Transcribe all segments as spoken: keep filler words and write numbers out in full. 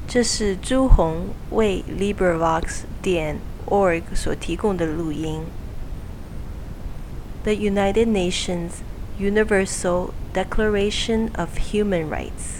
这是朱红为 LibriVox 点 org 所提供的录音。The United Nations Universal Declaration of Human Rights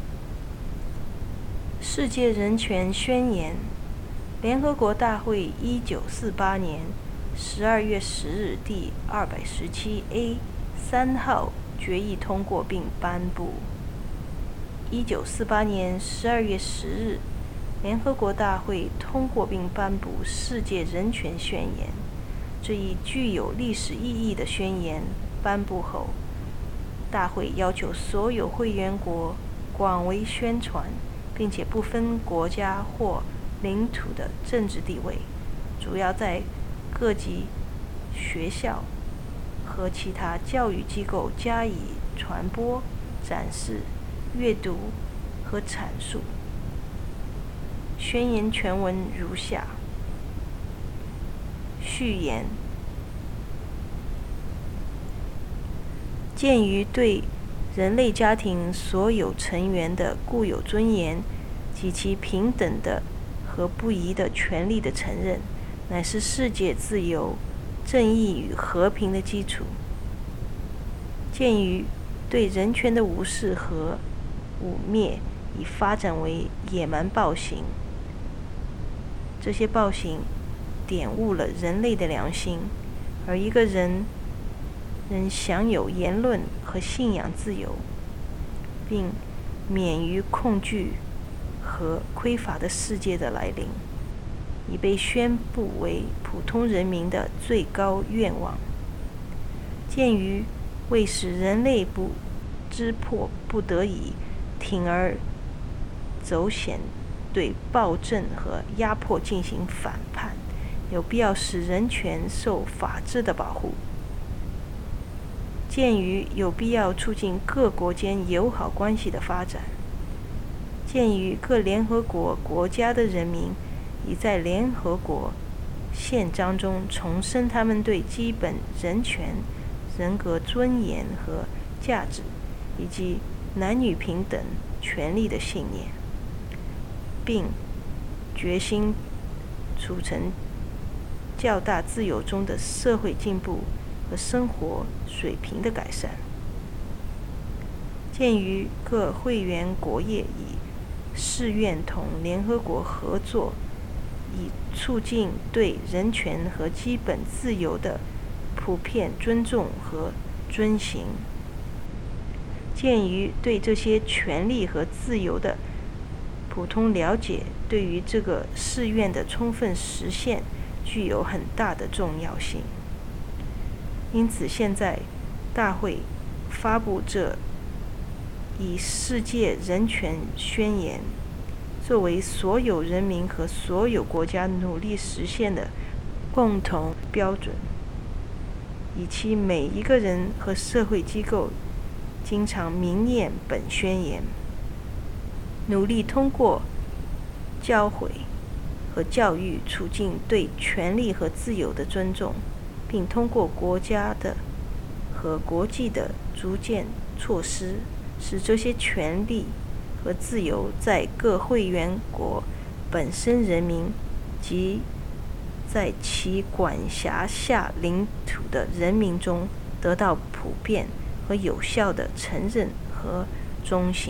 世界人权宣言，联合国大会一九四八年十二月十日第二百十七 A 三号决议通过并颁布。一九四八年十二月十日，联合国大会通过并颁布《世界人权宣言》。这一具有历史意义的宣言颁布后，大会要求所有会员国广为宣传，并且不分国家或领土的政治地位，主要在各级学校和其他教育机构加以传播、展示、阅读和阐述。宣言全文如下。序言：鉴于对人类家庭所有成员的固有尊严及其平等的和不移的权利的承认，乃是世界自由、正义与和平的基础。鉴于对人权的无视和污蔑已发展为野蛮暴行，这些暴行玷污了人类的良心，而一个人仍享有言论和信仰自由，并免于恐惧和匮乏的世界的来临，已被宣布为普通人民的最高愿望。鉴于为使人类不知迫不得已铤而走险对暴政和压迫进行反叛，有必要使人权受法治的保护。鉴于有必要促进各国间友好关系的发展，鉴于各联合国国家的人民已在联合国宪章中重申他们对基本人权、人格尊严和价值以及男女平等权利的信念，并决心促成较大自由中的社会进步和生活水平的改善。鉴于各会员国业已誓愿同联合国合作，以促进对人权和基本自由的普遍尊重和遵行。鉴于对这些权利和自由的普通了解对于这个誓愿的充分实现具有很大的重要性，因此现在大会发布这以世界人权宣言作为所有人民和所有国家努力实现的共同标准，以期每一个人和社会机构经常明念本宣言，努力通过教诲和教育促进对权利和自由的尊重，并通过国家的和国际的逐渐措施，使这些权利和自由在各会员国本身人民及在其管辖下领土的人民中得到普遍和有效的承认和遵行。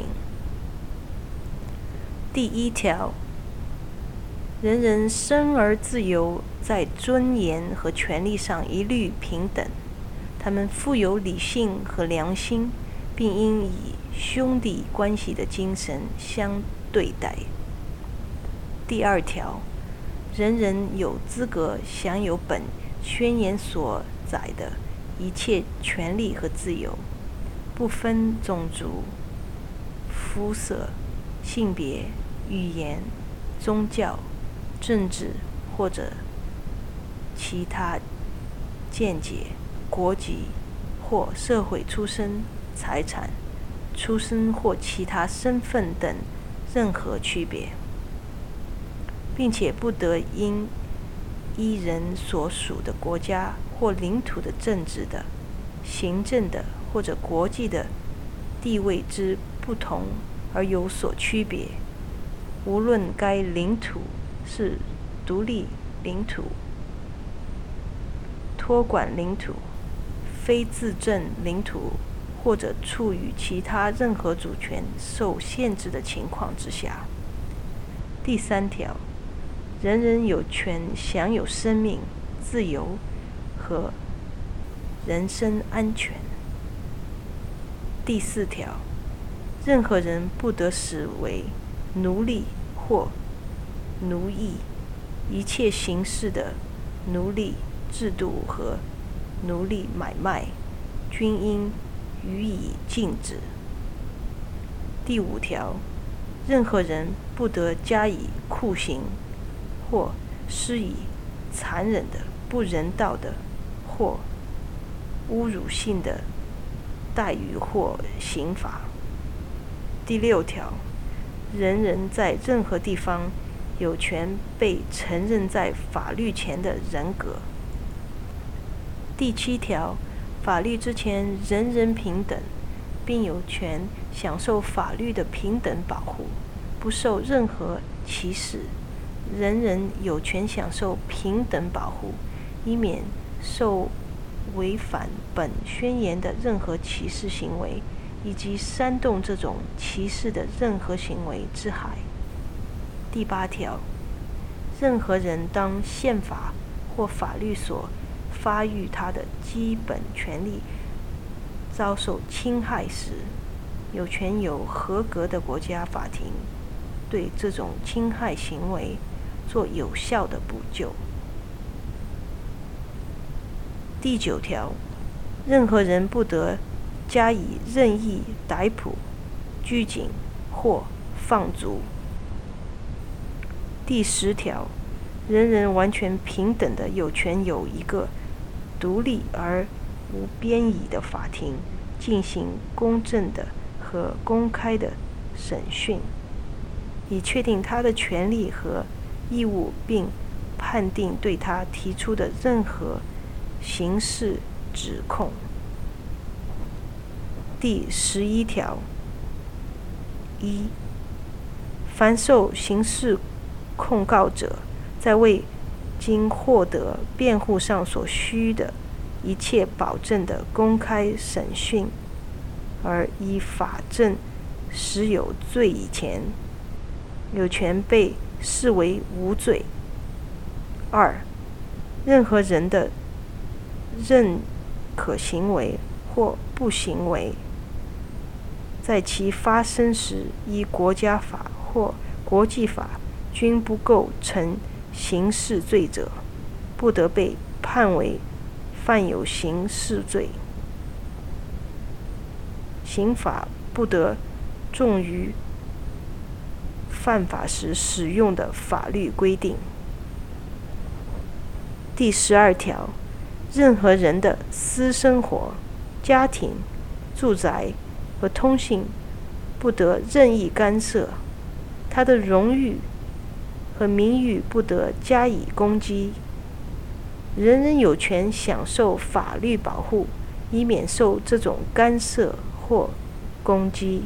第一条，人人生而自由，在尊严和权利上一律平等，他们富有理性和良心，并应以兄弟关系的精神相对待。第二条，人人有资格享有本宣言所载的一切权利和自由，不分种族、肤色、性别、语言、宗教、政治或者其他见解、国籍或社会出身、财产、出身或其他身份等任何区别，并且不得因依人所属的国家或领土的政治的、行政的或者国际的地位之不同而有所区别， 无论该领土是独立领土、托管领土、非自治领土，或者处于其他任何主权受限制的情况之下。第三条，人人有权享有生命、自由和人身安全。第四条，任何人不得使为奴隶或奴役，一切形式的奴隶制度和奴隶买卖均应予以禁止。第五条，任何人不得加以酷刑或施以残忍的、不人道的或侮辱性的待遇或刑罚。第六条，人人在任何地方有权被承认在法律前的人格。第七条，法律之前人人平等，并有权享受法律的平等保护，不受任何歧视。人人有权享受平等保护，以免受违反本宣言的任何歧视行为以及煽动这种歧视的任何行为之害。第八条，任何人当宪法或法律所发育他的基本权利遭受侵害时，有权由合格的国家法庭对这种侵害行为做有效的补救。第九条，任何人不得加以任意逮捕、拘禁或放逐。第十条，人人完全平等的有权有一个独立而无边倚的法庭进行公正的和公开的审讯，以确定他的权利和义务，并判定对他提出的任何刑事指控。第十一条，一，凡受刑事控告者，在未经获得辩护上所需的一切保证的公开审讯，而依法证实有罪以前，有权被视为无罪。二，任何人的认可行为或不行为，在其发生时依国家法或国际法均不构成刑事罪者，不得被判为犯有刑事罪。刑法不得重于犯法时使用的法律规定。第十二条，任何人的私生活、家庭、住宅和通信不得任意干涉，他的荣誉和名誉不得加以攻击。人人有权享受法律保护，以免受这种干涉或攻击。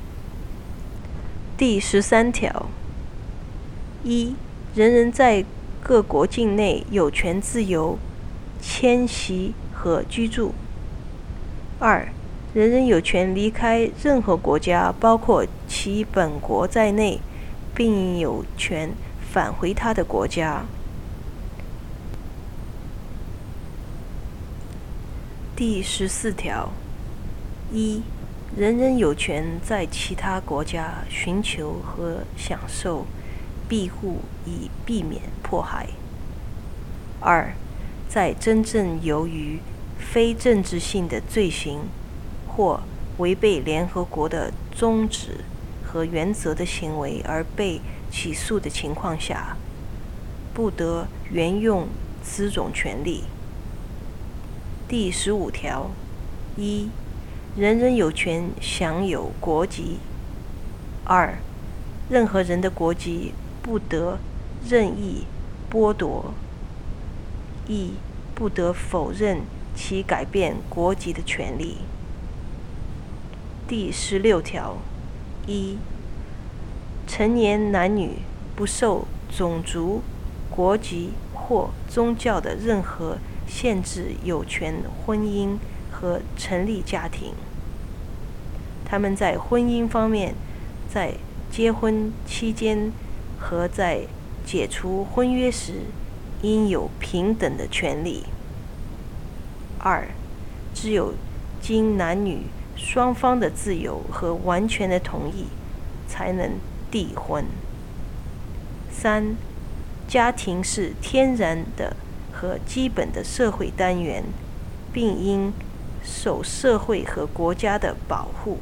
第十三条，一，人人在各国境内有权自由迁徙和居住。二，人人有权离开任何国家，包括其本国在内，并有权返回他的国家。第十四条，一，人人有权在其他国家寻求和享受庇护，以避免迫害。二，在真正由于非政治性的罪行或违背联合国的宗旨和原则的行为而被起诉的情况下，不得援用此种权利。第十五条，一，人人有权享有国籍。二，任何人的国籍不得任意剥夺，亦不得否认其改变国籍的权利。第十六条，一， 成年男女不受种族、国籍或宗教的任何限制，有权婚姻和成立家庭。他们在婚姻方面，在结婚期间和在解除婚约时，应有平等的权利。二，只有经男女双方的自由和完全的同意，才能缔婚。三，家庭是天然的和基本的社会单元，并应受社会和国家的保护。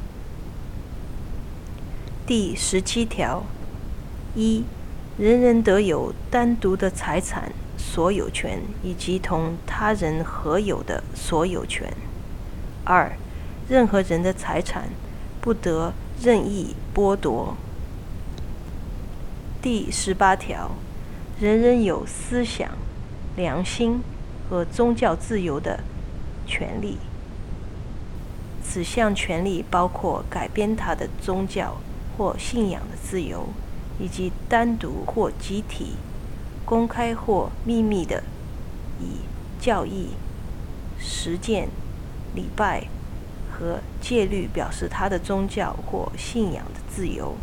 第十七条，一，人人得有单独的财产所有权以及同他人合有的所有权。二，任何人的财产不得任意剥夺。第十八条，人人有思想、良心和宗教自由的权利。此项权利包括改变他的宗教或信仰的自由，以及单独或集体、公开或秘密的以教义、实践、礼拜和戒律表示他的宗教或信仰的自由。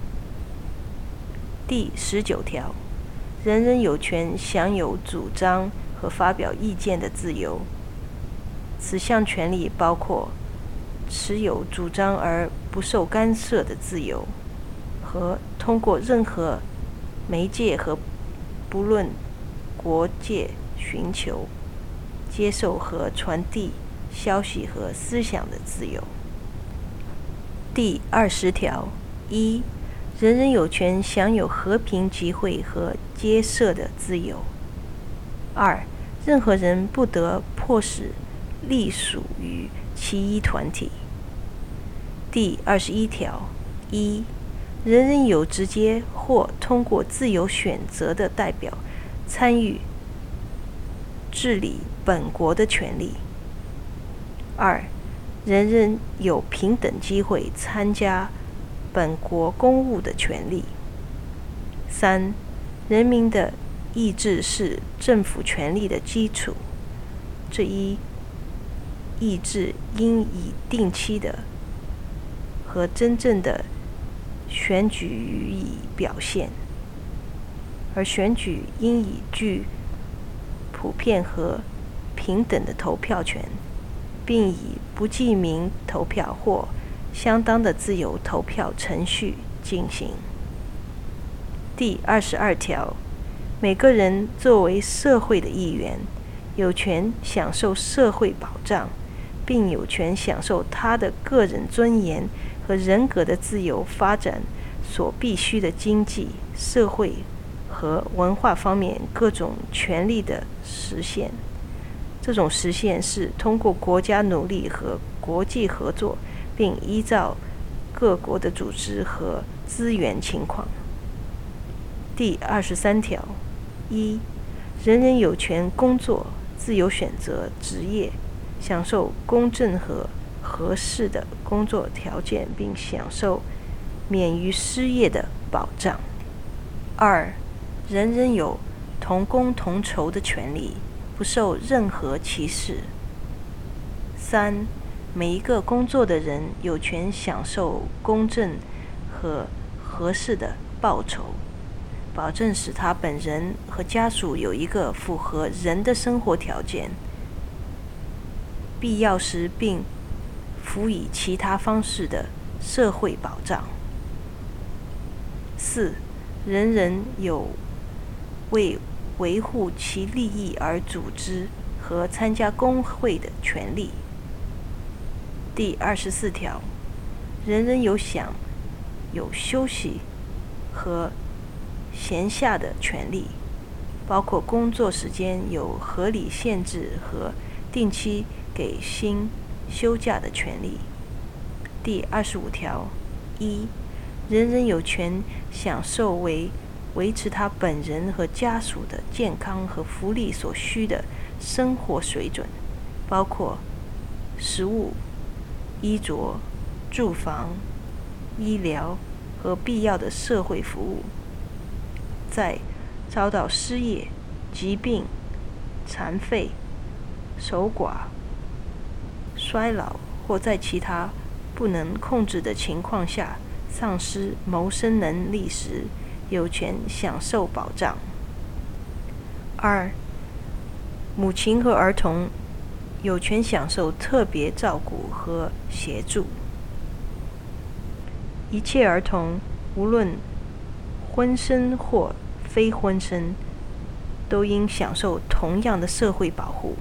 第十九条，人人有权享有主张和发表意见的自由。此项权利包括持有主张而不受干涉的自由，和通过任何媒介和不论国界寻求、接受和传递消息和思想的自由。第二十条，一，人人有权享有和平集会和结社的自由。二，任何人不得迫使隶属于其一团体。第二十一条，一，人人有直接或通过自由选择的代表参与治理本国的权利。二，人人有平等机会参加本国公务的权利。三，人民的意志是政府权力的基础，这一意志应以定期的和真正的选举予以表现，而选举应以具普遍和平等的投票权，并以不记名投票或相当的自由投票程序进行。第二十二条，每个人作为社会的一员，有权享受社会保障，并有权享受他的个人尊严和人格的自由发展所必须的经济、社会和文化方面各种权利的实现。这种实现是通过国家努力和国际合作，并依照各国的组织和资源情况。第二十三条，一，人人有权工作，自由选择职业，享受公正和合适的工作条件，并享受免于失业的保障。二，人人有同工同酬的权利，不受任何歧视。三，每一个工作的人有权享受公正和合适的报酬，保证使他本人和家属有一个符合人的生活条件，必要时并辅以其他方式的社会保障。四，人人有为维护其利益而组织和参加工会的权利。第二十四条，人人有享有休息和闲暇的权利，包括工作时间有合理限制和定期给薪休假的权利。第二十五条，一，人人有权享受为维持他本人和家属的健康和福利所需的生活水准，包括食物、衣着、住房、医疗和必要的社会服务。在遭到失业、疾病、残废、守寡、衰老或在其他不能控制的情况下丧失谋生能力时，有权享受保障。二、母亲和儿童有权享受特别照顾和协助。一切儿童，无论婚生或非婚生，都应享受同样的社会保护。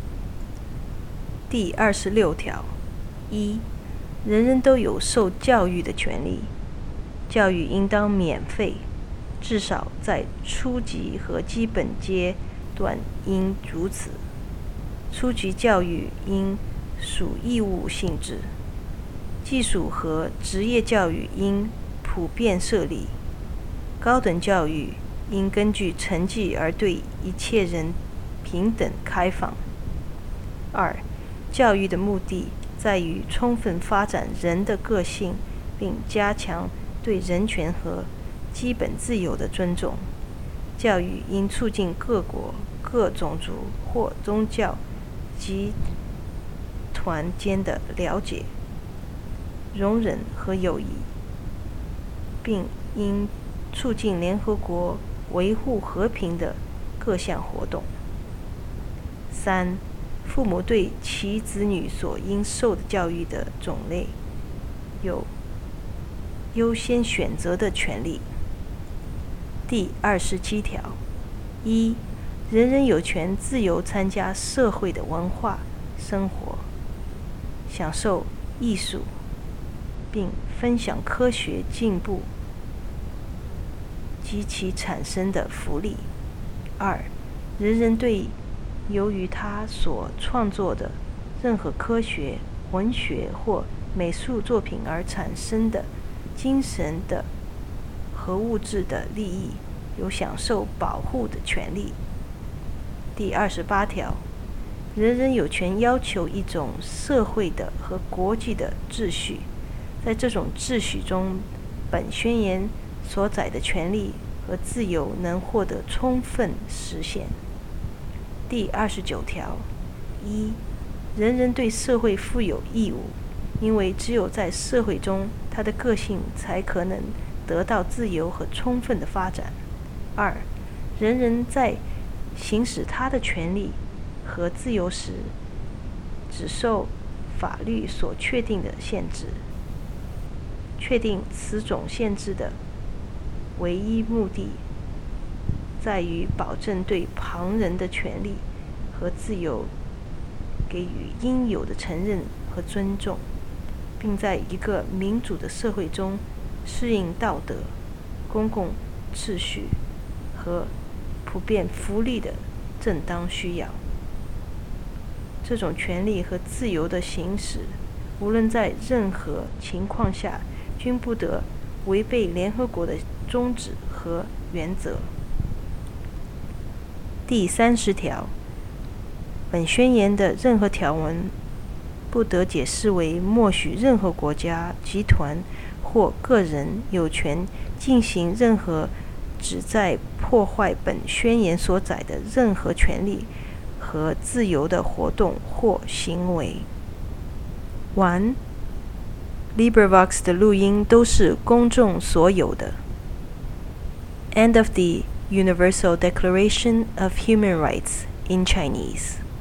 第二十六条，一、人人都有受教育的权利，教育应当免费，至少在初级和基本阶段应如此。初级教育应属义务性质，技术和职业教育应普遍设立，高等教育应根据成绩而对一切人平等开放。二、教育的目的在于充分发展人的个性，并加强对人权和基本自由的尊重。教育应促进各国、各种族或宗教集团间的了解、容忍和友谊，并应促进联合国维护和平的各项活动。三、父母对其子女所应受的教育的种类有优先选择的权利。第二十七条，一、人人有权自由参加社会的文化生活，享受艺术，并分享科学进步及其产生的福利。二、人人对由于他所创作的任何科学、文学或美术作品而产生的精神的和物质的利益有享受保护的权利。第二十八条，人人有权要求一种社会的和国际的秩序，在这种秩序中，本宣言所载的权利和自由能获得充分实现。第二十九条，一、人人对社会负有义务，因为只有在社会中，他的个性才可能得到自由和充分的发展。二、人人在行使他的权利和自由时，只受法律所确定的限制。确定此种限制的唯一目的，在于保证对旁人的权利和自由给予应有的承认和尊重，并在一个民主的社会中适应道德、公共秩序和普遍福利的正当需要。这种权利和自由的行使，无论在任何情况下，均不得违背联合国的宗旨和原则。第三十条，本宣言的任何条文不得解释为默许任何国家、集团或个人有权进行任何旨在破坏本宣言所载的任何权利和自由的活动或行为。完。LibriVox 的录音都是公众所有的。End of the Universal Declaration of Human Rights in Chinese.